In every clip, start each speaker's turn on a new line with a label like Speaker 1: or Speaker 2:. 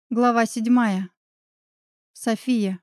Speaker 1: Глава 7. София.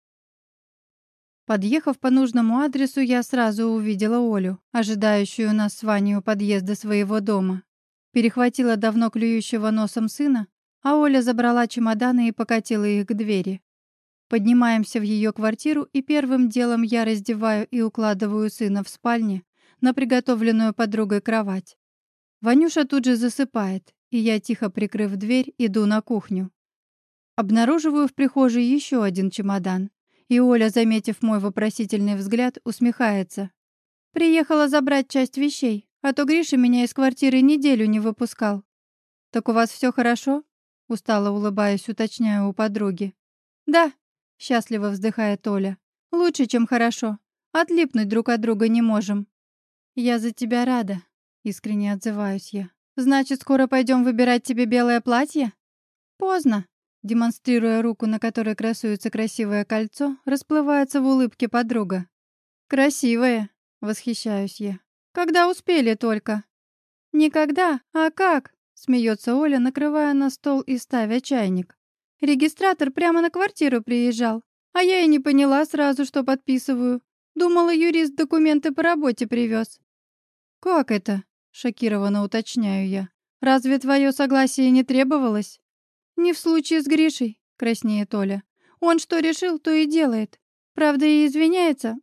Speaker 1: Подъехав по нужному адресу, я сразу увидела Олю, ожидающую нас с Ваней у подъезда своего дома. Перехватила давно клюющего носом сына, а Оля забрала чемоданы и покатила их к двери. Поднимаемся в ее квартиру, и первым делом я раздеваю и укладываю сына в спальне на приготовленную подругой кровать. Ванюша тут же засыпает, и я, тихо прикрыв дверь, иду на кухню. Обнаруживаю в прихожей еще один чемодан, и Оля, заметив мой вопросительный взгляд, усмехается. «Приехала забрать часть вещей, а то Гриша меня из квартиры неделю не выпускал». «Так у вас все хорошо?» — устало улыбаясь, уточняю у подруги. «Да», — счастливо вздыхает Оля. «Лучше, чем хорошо. Отлипнуть друг от друга не можем». «Я за тебя рада», — искренне отзываюсь я. «Значит, скоро пойдем выбирать тебе белое платье?» «Поздно», — демонстрируя руку, на которой красуется красивое кольцо, расплывается в улыбке подруга. «Красивое», — восхищаюсь я. «Когда успели только?» «Никогда, а как?» — смеется Оля, накрывая на стол и ставя чайник. «Регистратор прямо на квартиру приезжал, а я и не поняла сразу, что подписываю. Думала, юрист документы по работе привез». «Как это?» — шокированно уточняю я. «Разве твое согласие не требовалось?» «Не в случае с Гришей», — краснеет Оля. «Он что решил, то и делает. Правда, и извиняется.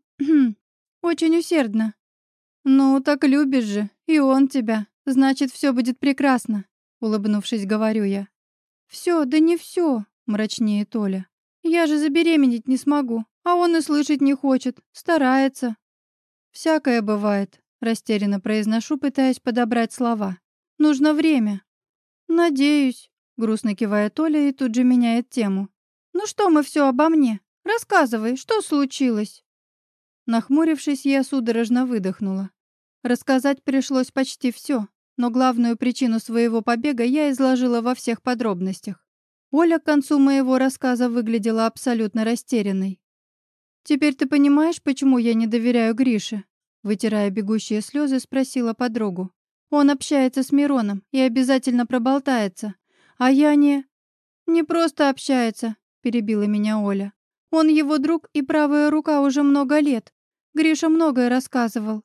Speaker 1: Очень усердно». «Ну, так любишь же, и он тебя. Значит, все будет прекрасно», — улыбнувшись, говорю я. «Все, да не все», — мрачнеет Оля. «Я же забеременеть не смогу, а он и слышать не хочет, старается». «Всякое бывает», — растерянно произношу, пытаясь подобрать слова. «Нужно время». «Надеюсь», — грустно кивает Оля и тут же меняет тему. «Ну что мы все обо мне? Рассказывай, что случилось?» Нахмурившись, я судорожно выдохнула. Рассказать пришлось почти все, но главную причину своего побега я изложила во всех подробностях. Оля к концу моего рассказа выглядела абсолютно растерянной. «Теперь ты понимаешь, почему я не доверяю Грише?» Вытирая бегущие слезы, спросила подругу. «Он общается с Мироном и обязательно проболтается. А я не...» «Не просто общается», — перебила меня Оля. «Он его друг и правая рука уже много лет. Гриша многое рассказывал».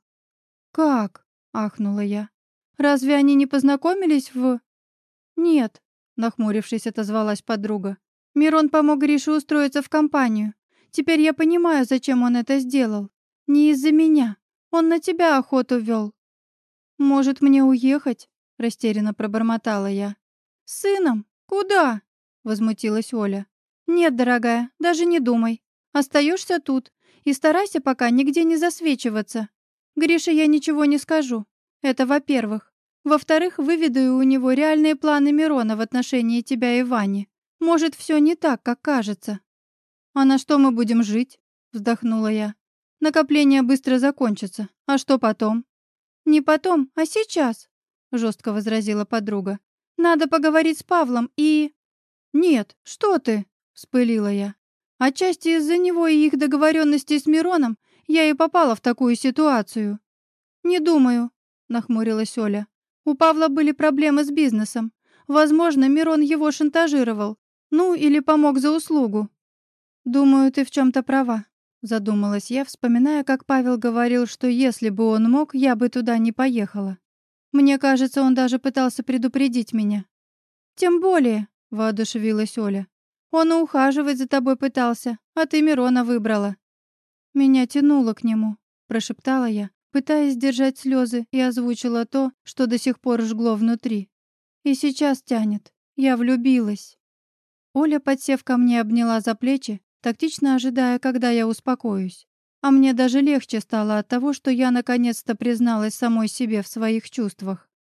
Speaker 1: «Как?» — ахнула я. «Разве они не познакомились в...» «Нет», — нахмурившись, отозвалась подруга. «Мирон помог Грише устроиться в компанию. Теперь я понимаю, зачем он это сделал. Не из-за меня. Он на тебя охоту вел». «Может, мне уехать?» — растерянно пробормотала я. «С сыном? Куда?» — возмутилась Оля. «Нет, дорогая, даже не думай. Остаешься тут и старайся пока нигде не засвечиваться. Грише я ничего не скажу. Это во-первых. Во-вторых, выведу у него реальные планы Мирона в отношении тебя и Вани. Может, все не так, как кажется». «А на что мы будем жить?» — вздохнула я. «Накопление быстро закончится. А что потом?» «Не потом, а сейчас», — жестко возразила подруга. «Надо поговорить с Павлом и...» «Нет, что ты?» — вспылила я. «Отчасти из-за него и их договоренностей с Мироном я и попала в такую ситуацию». «Не думаю», — нахмурилась Оля. «У Павла были проблемы с бизнесом. Возможно, Мирон его шантажировал. Ну, или помог за услугу». «Думаю, ты в чем-то права», — задумалась я, вспоминая, как Павел говорил, что если бы он мог, я бы туда не поехала. Мне кажется, он даже пытался предупредить меня. «Тем более», — воодушевилась Оля. «Он и ухаживать за тобой пытался, а ты Мирона выбрала». «Меня тянуло к нему», — прошептала я, пытаясь сдержать слезы, и озвучила то, что до сих пор жгло внутри. «И сейчас тянет. Я влюбилась». Оля, подсев ко мне, обняла за плечи, тактично ожидая, когда я успокоюсь. А мне даже легче стало от того, что я наконец-то призналась самой себе в своих чувствах.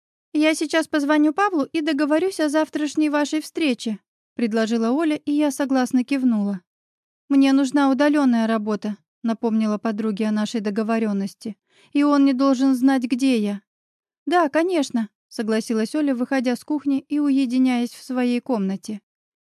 Speaker 1: «Я сейчас позвоню Павлу и договорюсь о завтрашней вашей встрече», — предложила Оля, и я согласно кивнула. «Мне нужна удаленная работа», — напомнила подруге о нашей договоренности. «И он не должен знать, где я». «Да, конечно», — согласилась Оля, выходя с кухни и уединяясь в своей комнате.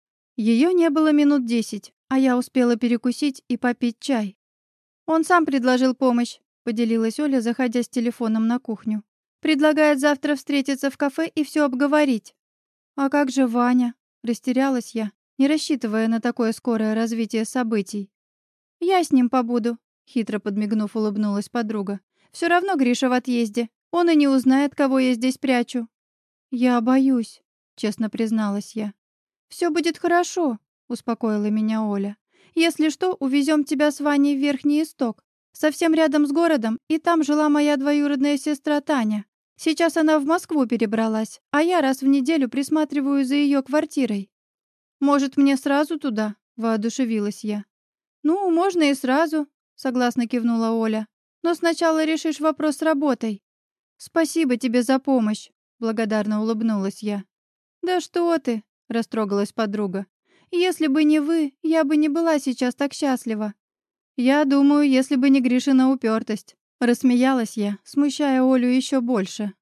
Speaker 1: Ее не было минут 10, а я успела перекусить и попить чай. «Он сам предложил помощь», — поделилась Оля, заходя с телефоном на кухню. «Предлагает завтра встретиться в кафе и все обговорить». «А как же Ваня?» Растерялась я, не рассчитывая на такое скорое развитие событий. «Я с ним побуду», — хитро подмигнув, улыбнулась подруга. «Все равно Гриша в отъезде. Он и не узнает, кого я здесь прячу». «Я боюсь», — честно призналась я. «Все будет хорошо», — успокоила меня Оля. «Если что, увезем тебя с Ваней в Верхний Исток. Совсем рядом с городом, и там жила моя двоюродная сестра Таня. Сейчас она в Москву перебралась, а я раз в неделю присматриваю за ее квартирой». «Может, мне сразу туда?» — воодушевилась я. «Ну, можно и сразу», — согласно кивнула Оля. «Но сначала решишь вопрос с работой». «Спасибо тебе за помощь», — благодарно улыбнулась я. «Да что ты», — растрогалась подруга. «Если бы не вы, я бы не была сейчас так счастлива». «Я думаю, если бы не Гришина упертость», — рассмеялась я, смущая Олю еще больше.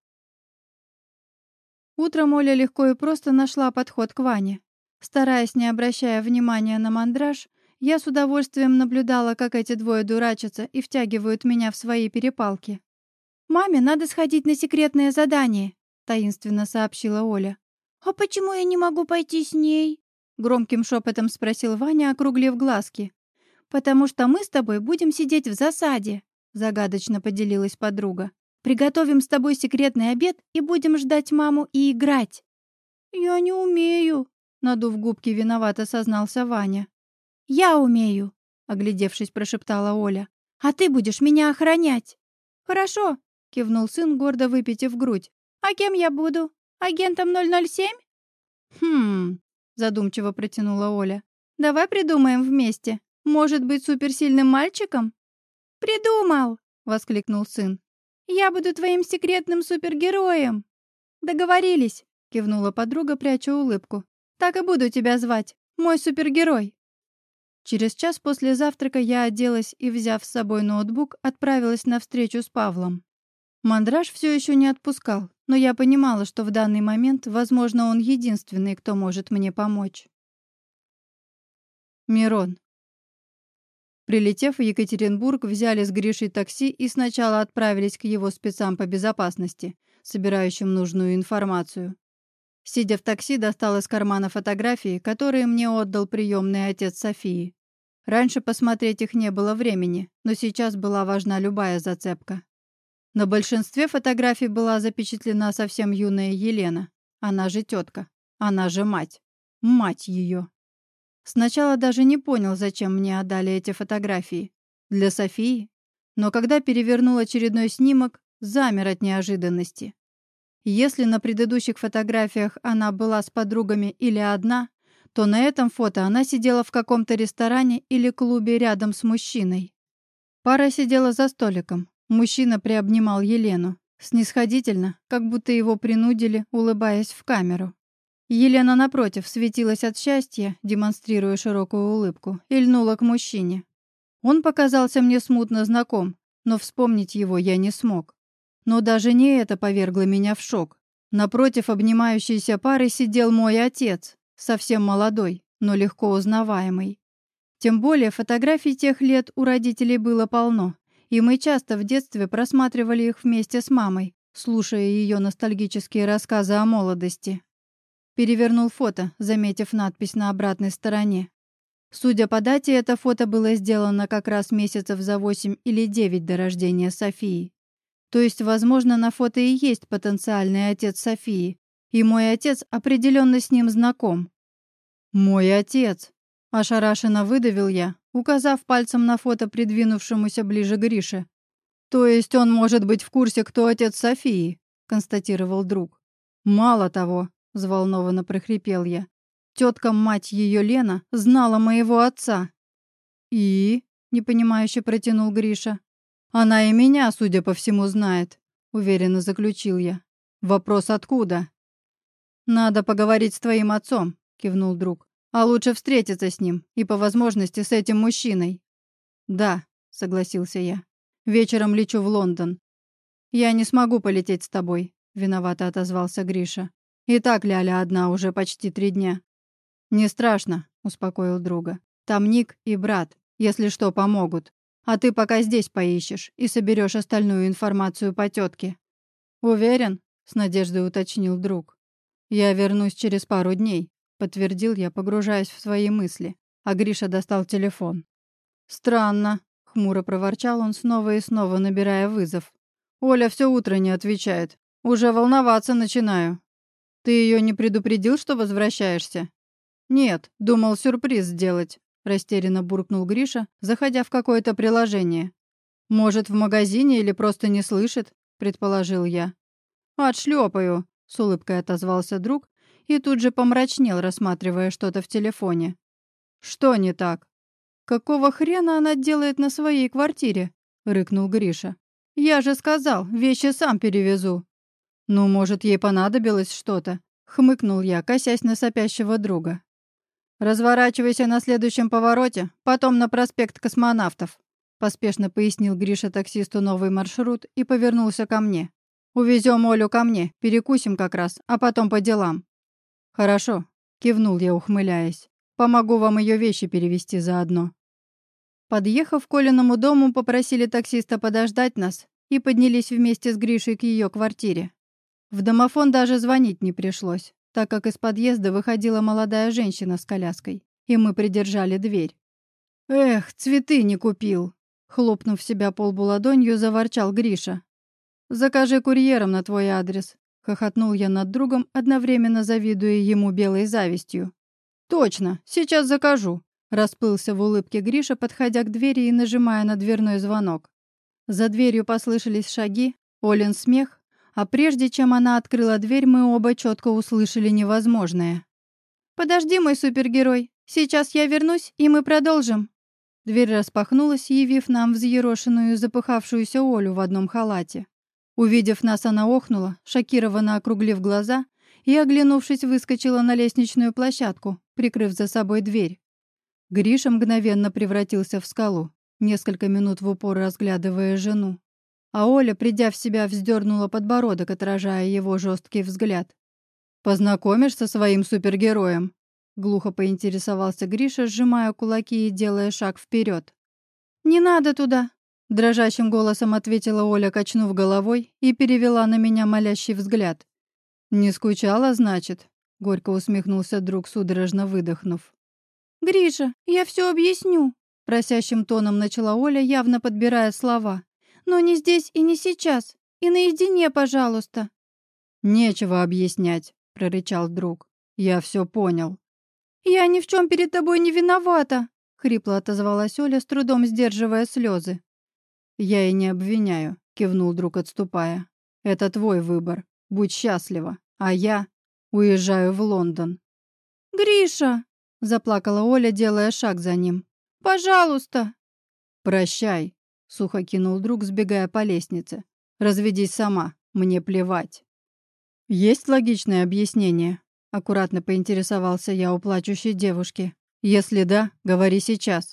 Speaker 1: Утром Оля легко и просто нашла подход к Ване. Стараясь не обращая внимания на мандраж, я с удовольствием наблюдала, как эти двое дурачатся и втягивают меня в свои перепалки. «Маме надо сходить на секретное задание», — таинственно сообщила Оля. «А почему я не могу пойти с ней?» — громким шепотом спросил Ваня, округлив глазки. «Потому что мы с тобой будем сидеть в засаде», — загадочно поделилась подруга. «Приготовим с тобой секретный обед и будем ждать маму и играть». «Я не умею», — надув губки, виновато сознался Ваня. «Я умею», — оглядевшись, прошептала Оля. «А ты будешь меня охранять». «Хорошо», — кивнул сын, гордо выпитив грудь. «А кем я буду? Агентом 007?» «Хм...» — задумчиво протянула Оля. «Давай придумаем вместе. Может быть, суперсильным мальчиком?» «Придумал!» — воскликнул сын. «Я буду твоим секретным супергероем!» «Договорились!» — кивнула подруга, пряча улыбку. «Так и буду тебя звать, мой супергерой!» Через час после завтрака я оделась и, взяв с собой ноутбук, отправилась на встречу с Павлом. Мандраж все еще не отпускал, но я понимала, что в данный момент, возможно, он единственный, кто может мне помочь. Мирон. Прилетев в Екатеринбург, взяли с Гришей такси и сначала отправились к его спецам по безопасности, собирающим нужную информацию. Сидя в такси, достал из кармана фотографии, которые мне отдал приемный отец Софии. Раньше посмотреть их не было времени, но сейчас была важна любая зацепка. На большинстве фотографий была запечатлена совсем юная Елена. Она же тетка. Она же мать. Мать ее. Сначала даже не понял, зачем мне отдали эти фотографии. Для Софии. Но когда перевернул очередной снимок, замер от неожиданности. Если на предыдущих фотографиях она была с подругами или одна, то на этом фото она сидела в каком-то ресторане или клубе рядом с мужчиной. Пара сидела за столиком. Мужчина приобнимал Елену. Снисходительно, как будто его принудили, улыбаясь в камеру. Елена, напротив, светилась от счастья, демонстрируя широкую улыбку, и льнула к мужчине. Он показался мне смутно знаком, но вспомнить его я не смог. Но даже не это повергло меня в шок. Напротив обнимающейся пары сидел мой отец, совсем молодой, но легко узнаваемый. Тем более фотографий тех лет у родителей было полно, и мы часто в детстве просматривали их вместе с мамой, слушая ее ностальгические рассказы о молодости. Перевернул фото, заметив надпись на обратной стороне. Судя по дате, это фото было сделано как раз месяцев за 8 или 9 до рождения Софии. То есть, возможно, на фото и есть потенциальный отец Софии, и мой отец определенно с ним знаком. «Мой отец!» – ошарашенно выдавил я, указав пальцем на фото, придвинувшемуся ближе Грише. «То есть он может быть в курсе, кто отец Софии?» – констатировал друг. «Мало того», – взволнованно прохрипел я, тетка, мать ее Лена, знала моего отца. «И?» – непонимающе протянул Гриша. «Она и меня, судя по всему, знает», — уверенно заключил я. «Вопрос откуда?» «Надо поговорить с твоим отцом», — кивнул друг. «А лучше встретиться с ним и, по возможности, с этим мужчиной». «Да», — согласился я. «Вечером лечу в Лондон». «Я не смогу полететь с тобой», — виновато отозвался Гриша. «И так Ляля одна уже почти 3 дня». «Не страшно», — успокоил друга. «Там Ник и брат, если что, помогут. А ты пока здесь поищешь и соберешь остальную информацию по тетке». «Уверен?» — с надеждой уточнил друг. «Я вернусь через пару дней», подтвердил я, погружаясь в свои мысли, а Гриша достал телефон. «Странно», — хмуро проворчал он, снова и снова набирая вызов. «Оля все утро не отвечает. Уже волноваться начинаю. Ты ее не предупредил, что возвращаешься?» «Нет, думал сюрприз сделать», — растерянно буркнул Гриша, заходя в какое-то приложение. «Может, в магазине или просто не слышит?» — предположил я. «Отшлепаю», — с улыбкой отозвался друг и тут же помрачнел, рассматривая что-то в телефоне. «Что не так?» «Какого хрена она делает на своей квартире?» — рыкнул Гриша. «Я же сказал, вещи сам перевезу». «Ну, может, ей понадобилось что-то?» — хмыкнул я, косясь на сопящего друга. «Разворачивайся на следующем повороте, потом на проспект Космонавтов», — поспешно пояснил Гриша таксисту новый маршрут и повернулся ко мне. «Увезем Олю ко мне, перекусим как раз, а потом по делам». «Хорошо», — кивнул я, ухмыляясь. «Помогу вам ее вещи перевезти заодно». Подъехав к Колиному дому, попросили таксиста подождать нас и поднялись вместе с Гришей к ее квартире. В домофон даже звонить не пришлось, так как из подъезда выходила молодая женщина с коляской, и мы придержали дверь. «Эх, цветы не купил!» — хлопнув себя по лбу ладонью, заворчал Гриша. «Закажи курьером на твой адрес», — хохотнул я над другом, одновременно завидуя ему белой завистью. «Точно, сейчас закажу», — расплылся в улыбке Гриша, подходя к двери и нажимая на дверной звонок. За дверью послышались шаги, Олин смех, а прежде чем она открыла дверь, мы оба четко услышали невозможное. «Подожди, мой супергерой, сейчас я вернусь, и мы продолжим». Дверь распахнулась, явив нам взъерошенную, запыхавшуюся Олю в одном халате. Увидев нас, она охнула, шокированно округлив глаза, и, оглянувшись, выскочила на лестничную площадку, прикрыв за собой дверь. Гриша мгновенно превратился в скалу, несколько минут в упор разглядывая жену. А Оля, придя в себя, вздернула подбородок, отражая его жесткий взгляд. «Познакомишь со своим супергероем?» — глухо поинтересовался Гриша, сжимая кулаки и делая шаг вперед. «Не надо туда!» — дрожащим голосом ответила Оля, качнув головой, и перевела на меня молящий взгляд. «Не скучала, значит?» — горько усмехнулся друг, судорожно выдохнув. «Гриша, я все объясню», — просящим тоном начала Оля, явно подбирая слова. «Но не здесь и не сейчас. И наедине, пожалуйста».
Speaker 2: «Нечего объяснять», — прорычал друг. «Я все понял».
Speaker 1: «Я ни в чем перед тобой не виновата», — хрипло отозвалась Оля, с трудом сдерживая слезы.
Speaker 2: «Я и не обвиняю», — кивнул друг, отступая. «Это твой выбор. Будь счастлива. А я уезжаю в Лондон».
Speaker 1: «Гриша!» — заплакала Оля, делая шаг за ним. «Пожалуйста!»
Speaker 2: «Прощай», — сухо кинул друг, сбегая по лестнице. «Разведись сама. Мне плевать». «Есть логичное объяснение?» — аккуратно поинтересовался я у плачущей девушки. «Если да, говори сейчас».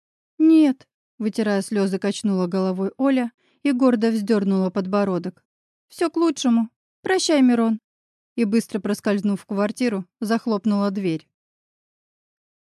Speaker 1: «Нет», — вытирая слезы, качнула головой Оля и гордо вздернула подбородок. «Все к лучшему. Прощай, Мирон». И, быстро проскользнув в квартиру, захлопнула дверь.